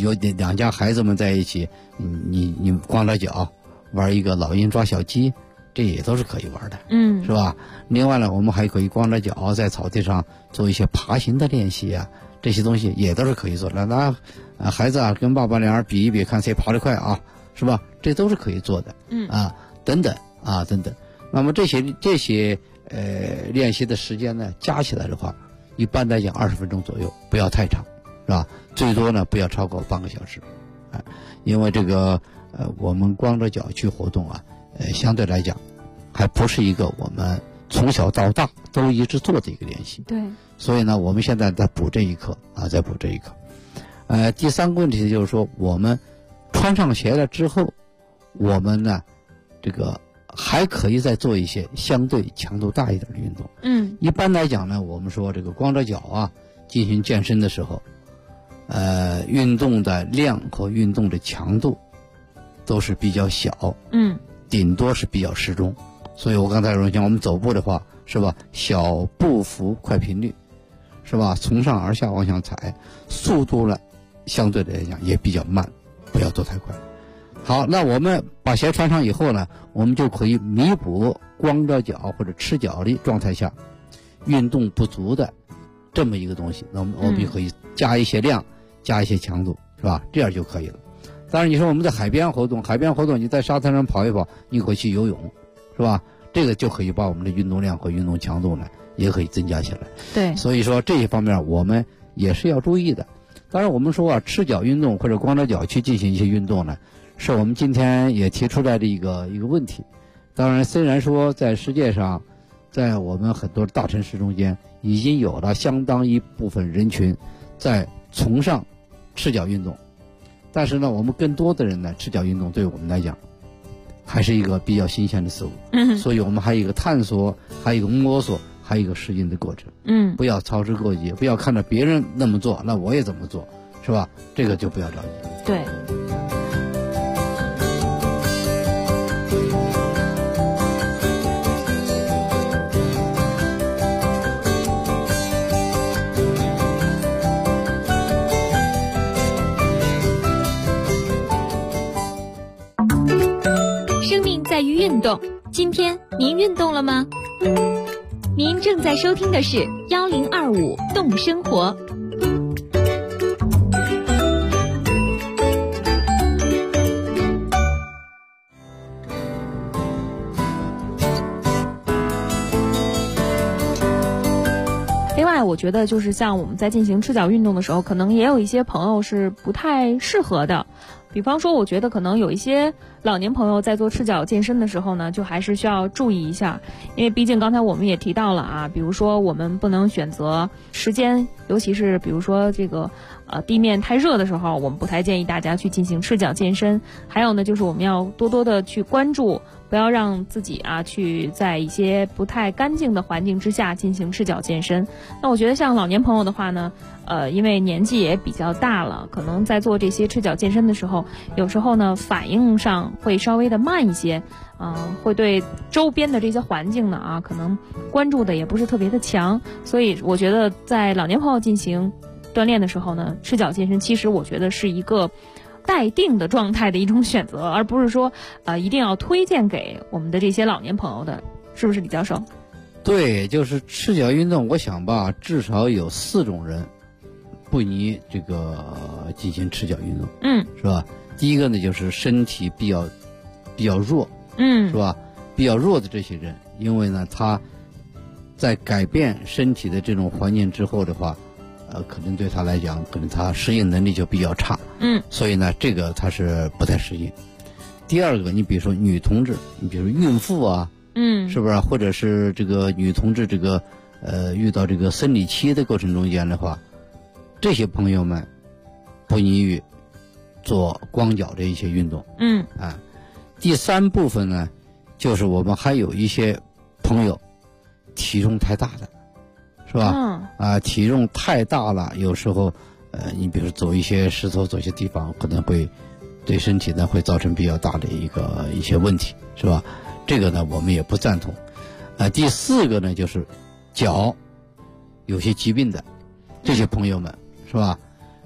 2家孩子们在一起，你光着脚玩一个老鹰抓小鸡，这也都是可以玩的，是吧？另外呢，我们还可以光着脚在草地上做一些爬行的练习啊，这些东西也都是可以做的。那孩子啊，跟爸爸2人比一比，看谁爬得快啊，是吧？这都是可以做的，等等。那么这些练习的时间呢，加起来的话，一般来讲20分钟左右，不要太长，是吧？最多呢不要超过半个小时，因为这个我们光着脚去活动啊，相对来讲还不是一个我们从小到大都一直做的一个练习。 对。 所以呢，我们现在在补这一课啊，在补这一课。第3个问题就是说，我们穿上鞋了之后，我们呢，这个还可以再做一些相对强度大一点的运动。一般来讲呢，我们说这个光着脚啊进行健身的时候，运动的量和运动的强度都是比较小，顶多是比较适中。所以我刚才说，像我们走步的话，是吧？小步幅快频率，是吧？从上而下往下踩，速度呢相对来讲也比较慢，不要做太快。好，那我们把鞋穿上以后呢，我们就可以弥补光着脚或者赤脚的状态下运动不足的这么一个东西。那我们就可以加一些量，加一些强度，是吧？这样就可以了。当然你说我们在海边活动你在沙滩上跑一跑，你可以去游泳，是吧？这个就可以把我们的运动量和运动强度呢也可以增加起来。 对， 所以说这一方面我们也是要注意的。当然我们说啊，赤脚运动或者光着脚去进行一些运动呢，是我们今天也提出来的一个问题。当然虽然说在世界上，在我们很多大城市中间已经有了相当一部分人群在崇尚赤脚运动，但是呢，我们更多的人呢，赤脚运动对我们来讲还是一个比较新鲜的事物。所以我们还有一个探索，还有一个摸索，还有一个适应的过程。不要操之过急，不要看着别人那么做，那我也怎么做，是吧？这个就不要着急。 对。 生命在于运动，今天您运动了吗？您正在收听的是1025动生活。 另外我觉得就是像我们在进行赤脚运动的时候，可能也有一些朋友是不太适合的。比方说我觉得可能有一些老年朋友在做赤脚健身的时候呢，就还是需要注意一下，因为毕竟刚才我们也提到了啊，比如说我们不能选择时间，尤其是比如说这个地面太热的时候，我们不太建议大家去进行赤脚健身。还有呢，就是我们要多多的去关注，不要让自己去在一些不太干净的环境之下进行赤脚健身。那我觉得像老年朋友的话呢，因为年纪也比较大了，可能在做这些赤脚健身的时候，有时候呢反应上会稍微的慢一些，会对周边的这些环境呢可能关注的也不是特别的强。所以我觉得在老年朋友进行锻炼的时候呢，赤脚健身其实我觉得是一个待定的状态的一种选择，而不是说一定要推荐给我们的这些老年朋友的，是不是李教授？ 对，就是赤脚运动，我想吧，至少有4种人不宜这个进行赤脚运动，是吧？ 第一个呢就是身体比较弱，是吧？比较弱的这些人，因为呢他在改变身体的这种环境之后的话，可能对他来讲，可能他适应能力就比较差，所以呢这个他是不太适应。第二个，你比如说女同志，你比如说孕妇啊，是不是？或者是这个女同志这个遇到这个生理期的过程中间的话，这些朋友们不宜于做光脚的一些运动。第三部分呢，就是我们还有一些朋友体重太大的，是吧？体重太大了，有时候你比如走一些石头，走一些地方，可能会对身体呢会造成比较大的一些问题，是吧？这个呢我们也不赞同。第四个呢就是脚有些疾病的这些朋友们，是吧？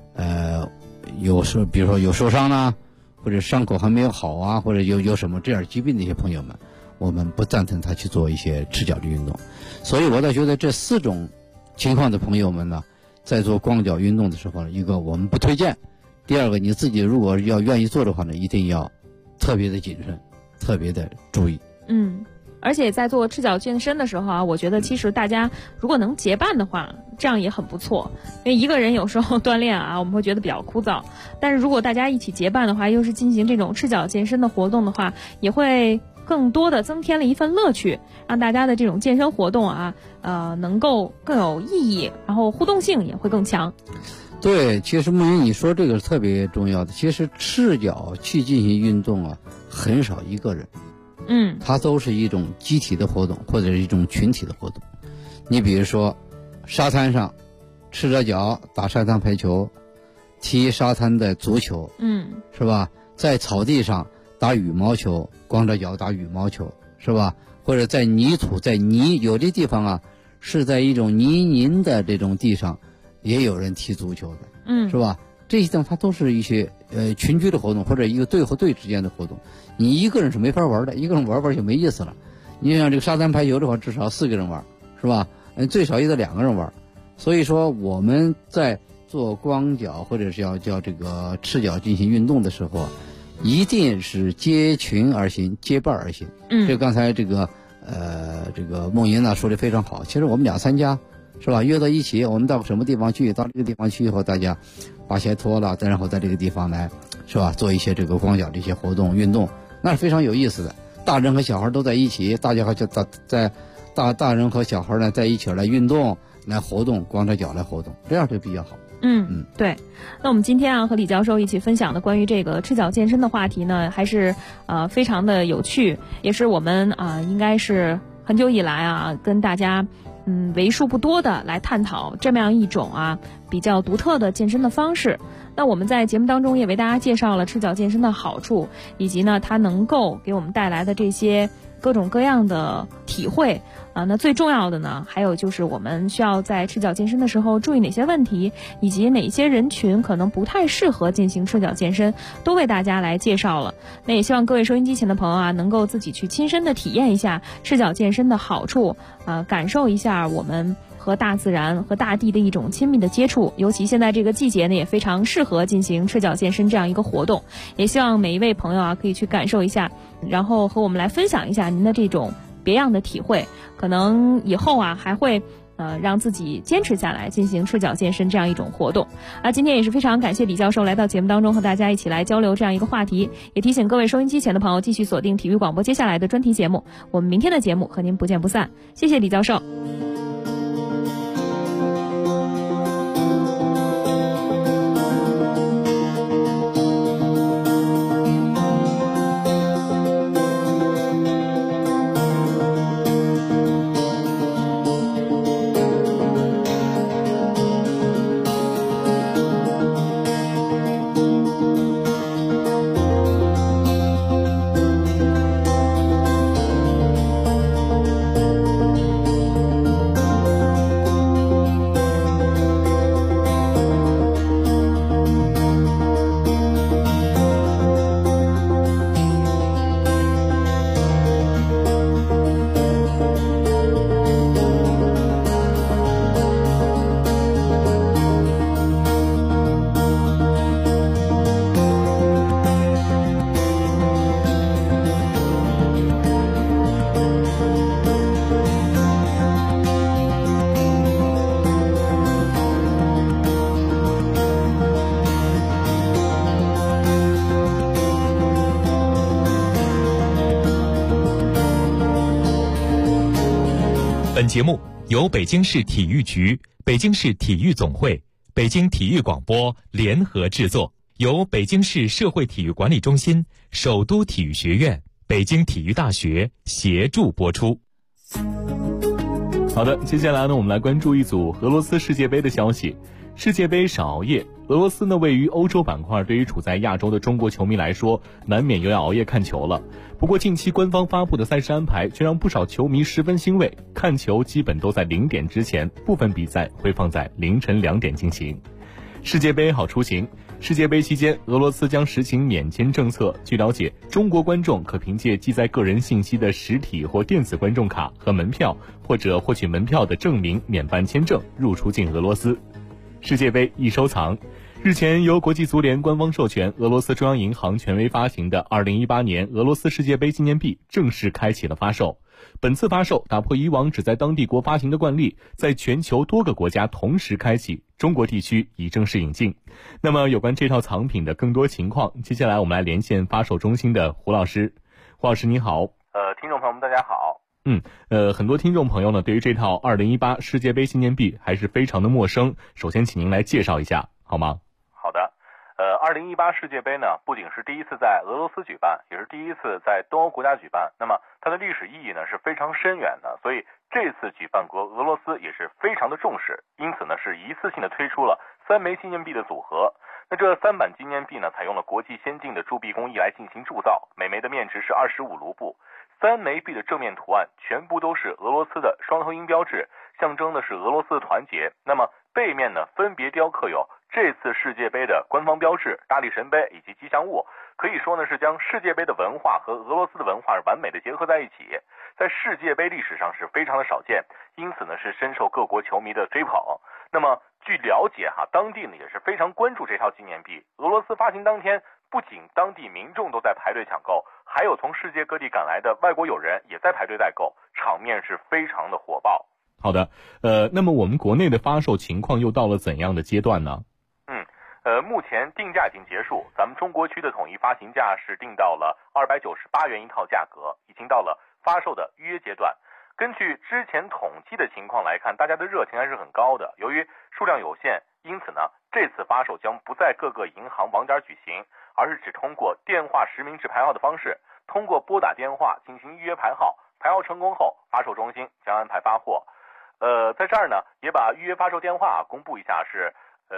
比如说有受伤啦，或者伤口还没有好啊，或者有什么这样疾病的一些朋友们，我们不赞成他去做一些赤脚的运动。所以我倒觉得这4种情况的朋友们呢，在做光脚运动的时候呢，一个我们不推荐，第二个你自己如果要愿意做的话呢，一定要特别的谨慎，特别的注意。 而且在做赤脚健身的时候啊，我觉得其实大家如果能结伴的话，这样也很不错。因为一个人有时候锻炼啊，我们会觉得比较枯燥，但是如果大家一起结伴的话，又是进行这种赤脚健身的活动的话，也会更多的增添了一份乐趣，让大家的这种健身活动啊，能够更有意义，然后互动性也会更强。 对，其实梦云你说这个是特别重要的。其实赤脚去进行运动啊，很少一个人，它都是一种集体的活动，或者是一种群体的活动。你比如说沙滩上赤着脚打沙滩排球，踢沙滩的足球，是吧？在草地上打羽毛球，光着脚打羽毛球，是吧？或者在泥土，有的地方啊是在一种泥泞的这种地上，也有人踢足球的，是吧？这些地方它都是一些群居的活动，或者一个队和队之间的活动。你一个人是没法玩的，一个人玩就没意思了。你像这个沙滩排球的话，至少4个人玩，是吧？最少也得2个人玩。所以说我们在做光脚或者是要叫这个赤脚进行运动的时候，一定是结群而行，结伴而行。这刚才这个梦莹呢说的非常好。其实我们2、3家，是吧？约到一起，我们到什么地方去？到这个地方去以后，大家把鞋脱了，再然后在这个地方来，是吧？做一些这个光脚的一些活动运动，那是非常有意思的。大人和小孩都在一起，大家大人和小孩呢在一起来运动，来活动，光着脚来活动，这样就比较好。 对。那我们今天啊和李教授一起分享的关于这个赤脚健身的话题呢，还是非常的有趣，也是我们应该是很久以来啊跟大家为数不多的来探讨这么样一种比较独特的健身的方式。那我们在节目当中也为大家介绍了赤脚健身的好处，以及呢它能够给我们带来的这些各种各样的体会那最重要的呢，还有就是我们需要在赤脚健身的时候注意哪些问题，以及哪些人群可能不太适合进行赤脚健身，都为大家来介绍了。那也希望各位收音机前的朋友能够自己去亲身的体验一下赤脚健身的好处感受一下我们和大自然和大地的一种亲密的接触，尤其现在这个季节呢，也非常适合进行赤脚健身这样一个活动。也希望每一位朋友可以去感受一下，然后和我们来分享一下您的这种别样的体会，可能以后还会让自己坚持下来进行赤脚健身这样一种活动。今天也是非常感谢李教授来到节目当中和大家一起来交流这样一个话题，也提醒各位收音机前的朋友继续锁定体育广播接下来的专题节目，我们明天的节目和您不见不散。谢谢李教授。 本节目由北京市体育局、北京市体育总会、北京体育广播联合制作，由北京市社会体育管理中心、首都体育学院、北京体育大学协助播出。 好的，接下来呢，我们来关注一组俄罗斯世界杯的消息。世界杯少熬夜，俄罗斯呢位于欧洲板块，对于处在亚洲的中国球迷来说，难免又要熬夜看球了。不过近期官方发布的赛事安排却让不少球迷十分欣慰，看球基本都在0点之前，部分比赛会放在凌晨2点进行。世界杯好出行。世界杯期间，俄罗斯将实行免签政策。据了解，中国观众可凭借记载个人信息的实体或电子观众卡和门票，或者获取门票的证明免办签证入出境俄罗斯。世界杯易收藏。日前，由国际足联官方授权，俄罗斯中央银行权威发行的2018年俄罗斯世界杯纪念币正式开启了发售。本次发售打破以往只在当地国发行的惯例，在全球多个国家同时开启，中国地区已正式引进。那么有关这套藏品的更多情况，接下来我们来连线发售中心的胡老师。胡老师你好。 听众朋友们大家好。 很多听众朋友呢对于这套2018世界杯纪念币还是非常的陌生，首先请您来介绍一下好吗？ 好的。2018世界杯呢，不仅是第一次在俄罗斯举办，也是第一次在东欧国家举办。那么它的历史意义呢是非常深远的，所以这次举办国俄罗斯也是非常的重视，因此呢是一次性的推出了3枚纪念币的组合。那这3版纪念币呢，采用了国际先进的铸币工艺来进行铸造，每枚的面值是25卢布。3枚币的正面图案全部都是俄罗斯的双头鹰标志，象征的是俄罗斯的团结。那么背面呢，分别雕刻有这次世界杯的官方标志、大力神杯以及吉祥物，可以说呢是将世界杯的文化和俄罗斯的文化完美的结合在一起，在世界杯历史上是非常的少见，因此呢是深受各国球迷的追捧。那么据了解当地呢也是非常关注这套纪念币。俄罗斯发行当天，不仅当地民众都在排队抢购，还有从世界各地赶来的外国友人也在排队代购，场面是非常的火爆。 好的，那么我们国内的发售情况又到了怎样的阶段呢？ 目前定价已经结束，咱们中国区的统一发行价是定到了298元一套价格，已经到了发售的预约阶段。根据之前统计的情况来看，大家的热情还是很高的。由于数量有限，因此呢，这次发售将不在各个银行网点举行，而是只通过电话实名制排号的方式，通过拨打电话进行预约排号，排号成功后，发售中心将安排发货。在这儿呢，也把预约发售电话公布一下，是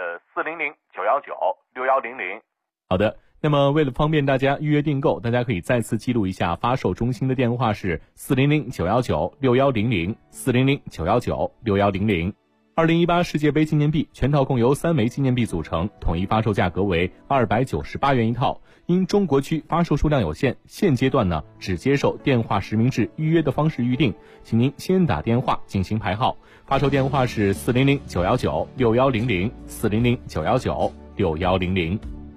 400-919-6100。 好的，那么为了方便大家预约订购，大家可以再次记录一下发售中心的电话是400-919-6100 400-919-6100。2018世界杯纪念币全套共由3枚纪念币组成，统一发售价格为298元一套。因中国区发售数量有限，现阶段呢只接受电话实名制预约的方式预定，请您先打电话进行排号。发售电话是400-919-6100 400-919-6100。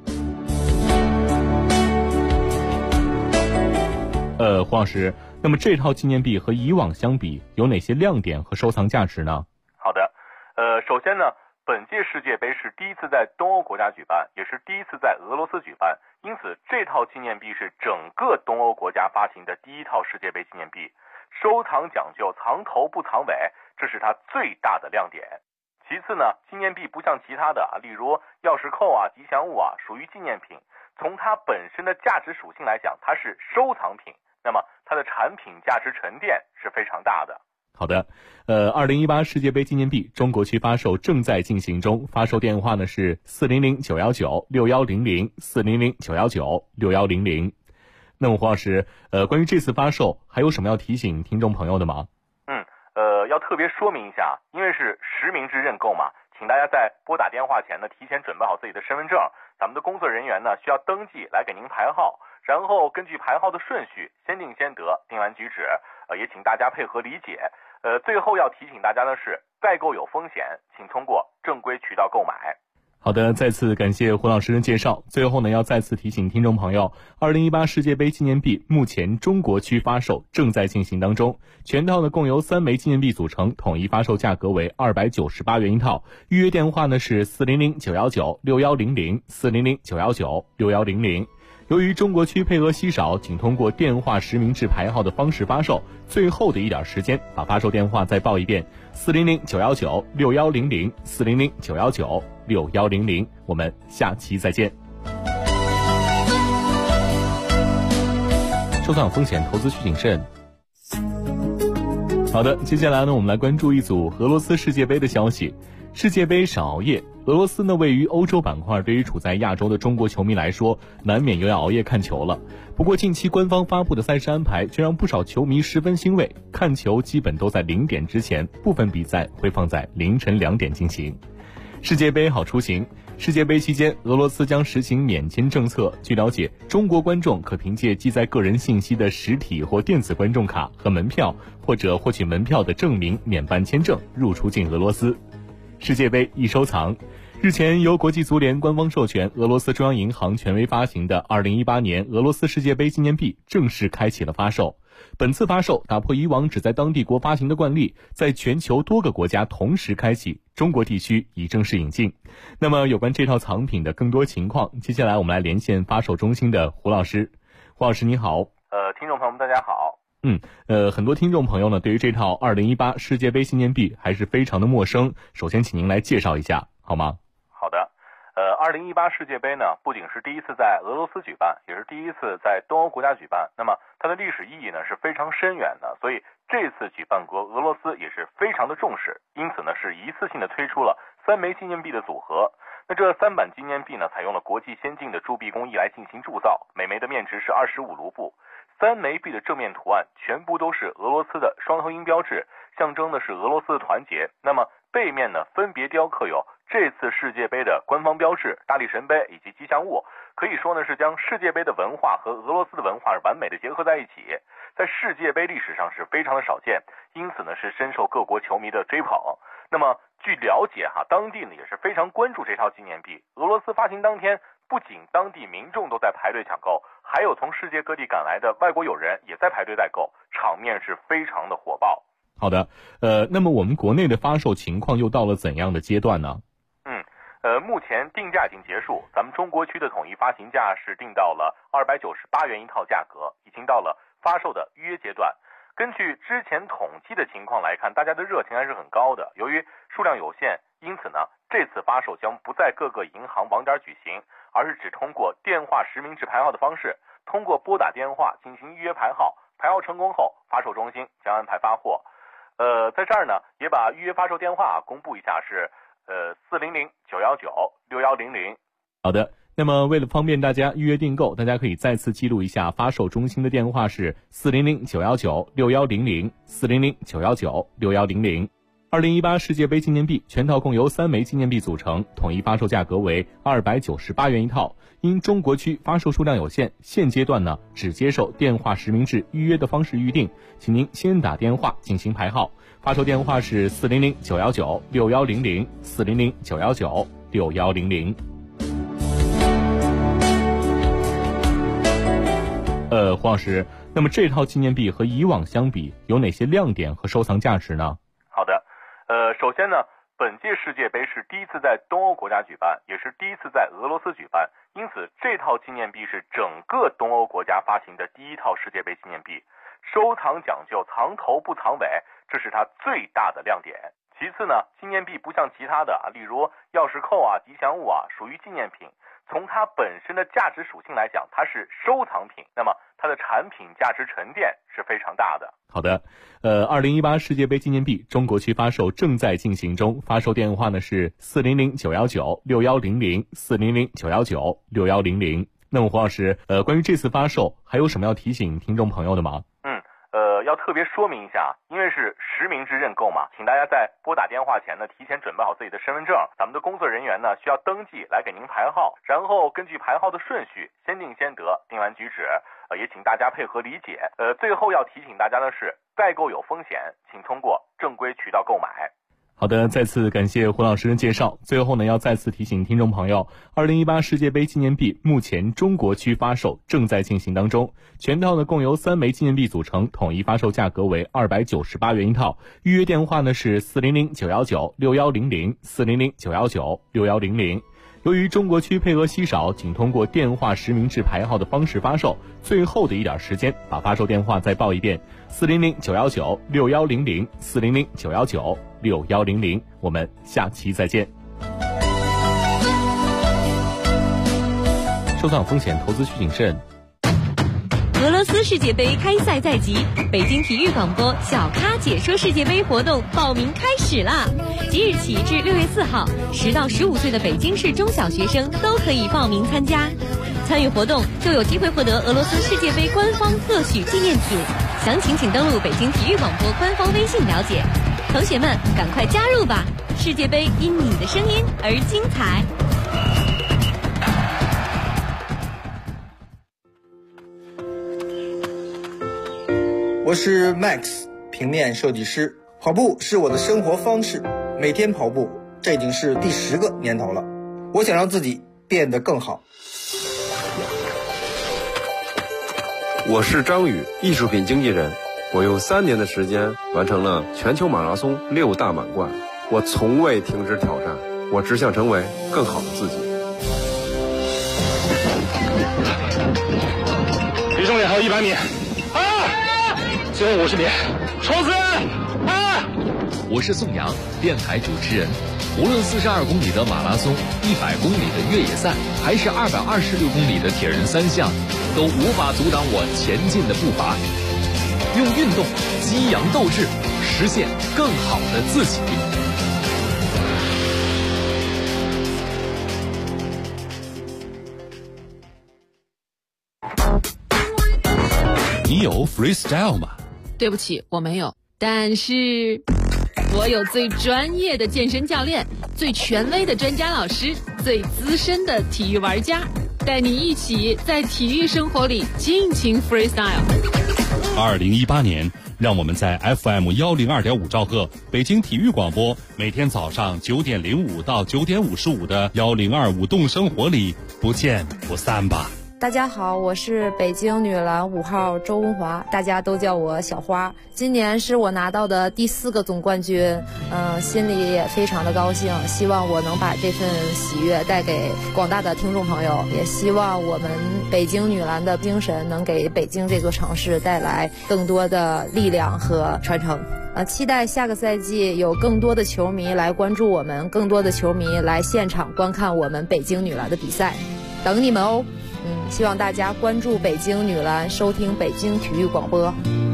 黄老师，那么这套纪念币和以往相比有哪些亮点和收藏价值呢？ 好的，首先呢，本届世界杯是第一次在东欧国家举办，也是第一次在俄罗斯举办，因此这套纪念币是整个东欧国家发行的第一套世界杯纪念币。收藏讲究藏头不藏尾，这是它最大的亮点。其次呢，纪念币不像其他的例如钥匙扣吉祥物属于纪念品，从它本身的价值属性来讲，它是收藏品，那么它的产品价值沉淀是非常大的。 好的，2018世界杯纪念币中国区发售正在进行中，发售电话呢是400-919-6100 400-919-6100。那么黄老师，关于这次发售还有什么要提醒听众朋友的吗？ 要特别说明一下，因为是实名制认购嘛，请大家在拨打电话前呢，提前准备好自己的身份证，咱们的工作人员呢需要登记来给您排号，然后根据排号的顺序先定先得，定完举止，也请大家配合理解。最后要提醒大家的是，代购有风险，请通过正规渠道购买。 好的，再次感谢胡老师的介绍。最后呢，要再次提醒听众朋友，2018世界杯纪念币目前中国区发售正在进行当中，全套呢共由3枚纪念币组成，统一发售价格为298元一套。预约电话呢是400-919-6100 400-919-6100。 由于中国区配额稀少，仅通过电话实名制排号的方式发售，最后的一点时间，把发售电话再报一遍：400-919-6100，400-919-6100。我们下期再见。收藏风险，投资需谨慎。好的，接下来呢，我们来关注一组俄罗斯世界杯的消息。世界杯少熬夜，俄罗斯呢位于欧洲板块，对于处在亚洲的中国球迷来说，难免又要熬夜看球了。不过近期官方发布的赛事安排却让不少球迷十分欣慰，看球基本都在0点之前，部分比赛会放在凌晨2点进行。世界杯好出行。世界杯期间，俄罗斯将实行免签政策。据了解，中国观众可凭借记载个人信息的实体或电子观众卡和门票，或者获取门票的证明免办签证入出境俄罗斯。世界杯易收藏。日前，由国际足联官方授权，俄罗斯中央银行权威发行的2018年俄罗斯世界杯纪念币正式开启了发售。本次发售打破以往只在当地国发行的惯例，在全球多个国家同时开启，中国地区已正式引进。那么有关这套藏品的更多情况，接下来我们来连线发售中心的胡老师。胡老师你好。 听众朋友们大家好。 很多听众朋友呢对于这套2018世界杯纪念币还是非常的陌生，首先请您来介绍一下好吗？ 好的。2018世界杯呢，不仅是第一次在俄罗斯举办，也是第一次在东欧国家举办。那么它的历史意义呢是非常深远的，所以这次举办国俄罗斯也是非常的重视，因此呢是一次性的推出了3枚纪念币的组合。那这3版纪念币呢，采用了国际先进的铸币工艺来进行铸造，每枚的面值是25卢布。3枚币的正面图案全部都是俄罗斯的双头鹰标志，象征的是俄罗斯的团结。那么背面呢，分别雕刻有这次世界杯的官方标志、大力神杯以及吉祥物，可以说呢是将世界杯的文化和俄罗斯的文化完美的结合在一起，在世界杯历史上是非常的少见，因此呢是深受各国球迷的追捧。那么据了解当地呢也是非常关注这套纪念币。俄罗斯发行当天，不仅当地民众都在排队抢购，还有从世界各地赶来的外国友人也在排队代购，场面是非常的火爆。 好的，那么我们国内的发售情况又到了怎样的阶段呢？ 目前定价已经结束，咱们中国区的统一发行价是定到了298元一套价格，已经到了发售的预约阶段。根据之前统计的情况来看，大家的热情还是很高的。由于数量有限，因此呢，这次发售将不在各个银行网点举行，而是只通过电话实名制排号的方式，通过拨打电话进行预约排号，排号成功后，发售中心将安排发货。在这儿呢，也把预约发售电话公布一下，是400-919-6100。 好的，那么为了方便大家预约订购，大家可以再次记录一下发售中心的电话是400-919-6100， 400-919-6100。2018世界杯纪念币全套共由3枚纪念币组成，统一发售价格为298元一套。因中国区发售数量有限，现阶段呢只接受电话实名制预约的方式预定，请您先打电话进行排号。发售电话是400-919-6100， 400-919-6100。黄老师，那么这套纪念币和以往相比，有哪些亮点和收藏价值呢？ 好的，首先呢，本届世界杯是第一次在东欧国家举办，也是第一次在俄罗斯举办，因此这套纪念币是整个东欧国家发行的第一套世界杯纪念币。收藏讲究藏头不藏尾，这是它最大的亮点。其次呢，纪念币不像其他的例如钥匙扣吉祥物属于纪念品，从它本身的价值属性来讲，它是收藏品，那么它的产品价值沉淀是非常大的。 好的，2018世界杯纪念币中国区发售正在进行中，发售电话呢是400-919-6100， 400-919-6100。那么黄老师，关于这次发售还有什么要提醒听众朋友的吗？ 要特别说明一下，因为是实名制认购嘛，请大家在拨打电话前呢，提前准备好自己的身份证，咱们的工作人员呢需要登记来给您排号，然后根据排号的顺序，先定先得，定完举止，也请大家配合理解。最后要提醒大家的是，代购有风险，请通过正规渠道购买。 好的，再次感谢胡老师的介绍。最后呢，要再次提醒听众朋友，2018世界杯纪念币目前中国区发售正在进行当中，全套呢共由3枚纪念币组成，统一发售价格为298元一套。预约电话呢是400-919-6100， 400-919-6100。 由于中国区配额稀少，仅通过电话实名制排号的方式发售，最后的一点时间，把发售电话再报一遍：400-919-6100，400-919-6100。我们下期再见。收藏风险，投资需谨慎。 俄罗斯世界杯开赛在即，北京体育广播小咖解说世界杯活动报名开始啦！即日起至6月4号，10到15岁的北京市中小学生都可以报名参加。参与活动就有机会获得俄罗斯世界杯官方特许纪念品，详情请登录北京体育广播官方微信了解。同学们，赶快加入吧！世界杯因你的声音而精彩。 我是 Max， 平面设计师。跑步是我的生活方式，每天跑步，这已经是第10个年头了。我想让自己变得更好。 我是张宇，艺术品经纪人。我用3年的时间完成了全球马拉松6大满贯。我从未停止挑战，我只想成为更好的自己。 离终点还有100米。最后50米，冲刺！ 我是宋阳，电台主持人。无论42公里的马拉松、100公里的越野赛，还是226公里的铁人3项，都无法阻挡我前进的步伐。用运动激扬斗志，实现更好的自己。 你有 freestyle 吗？ 对不起，我没有。但是我有最专业的健身教练，最权威的专家老师，最资深的体育玩家，带你一起在体育生活里尽情 freestyle。 2018年，让我们在 FM 102.5兆赫北京体育广播，每天早上9点05到9点55的1025动生活里不见不散吧。 大家好，我是北京女篮5号周文华，大家都叫我小花。今年是我拿到的第4个总冠军，心里也非常的高兴，希望我能把这份喜悦带给广大的听众朋友，也希望我们北京女篮的精神能给北京这座城市带来更多的力量和传承。期待下个赛季有更多的球迷来关注我们，更多的球迷来现场观看我们北京女篮的比赛，等你们哦。希望大家关注北京女篮，收听北京体育广播。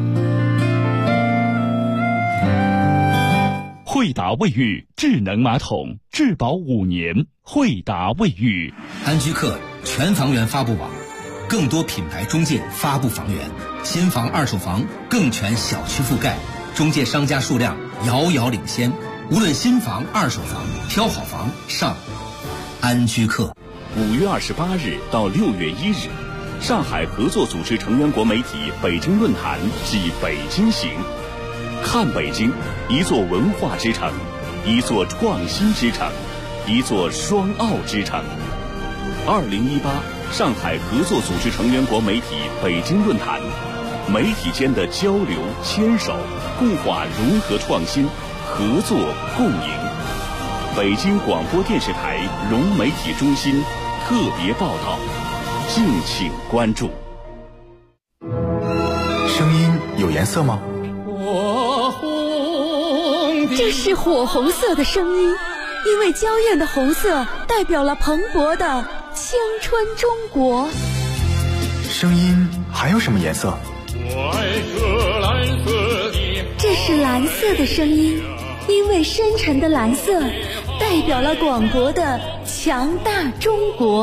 惠达卫浴智能马桶，质保5年。惠达卫浴。 安居客全房源发布网，更多品牌中介发布房源，新房二手房更全小区覆盖，中介商家数量遥遥领先。无论新房二手房，挑好房上安居客。 5月28日到6月1日，上海合作组织成员国媒体北京论坛暨北京行，看北京，一座文化之城，一座创新之城，一座双奥之城。2018上海合作组织成员国媒体北京论坛，媒体间的交流牵手，固化融合创新，合作共赢。北京广播电视台融媒体中心特别报道，敬请关注。 声音有颜色吗？ 这是火红色的声音，因为娇艳的红色代表了蓬勃的青春中国。 声音还有什么颜色？ 这是蓝色的声音，因为深沉的蓝色代表了广博的强大中国。